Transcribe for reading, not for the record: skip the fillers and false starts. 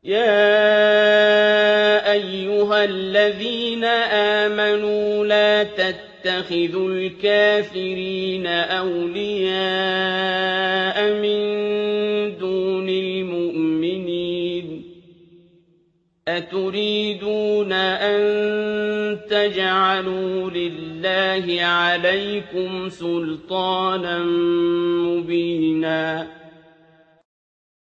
يَا أَيُّهَا الَّذِينَ آمَنُوا لَا تَتَّخِذُوا الْكَافِرِينَ أَوْلِيَاءَ مِن دُونِ الْمُؤْمِنِينَ ۚ أَتُرِيدُونَ أَن تَجْعَلُوا لِلَّهِ عَلَيْكُمْ سُلْطَانًا مُّبِينًا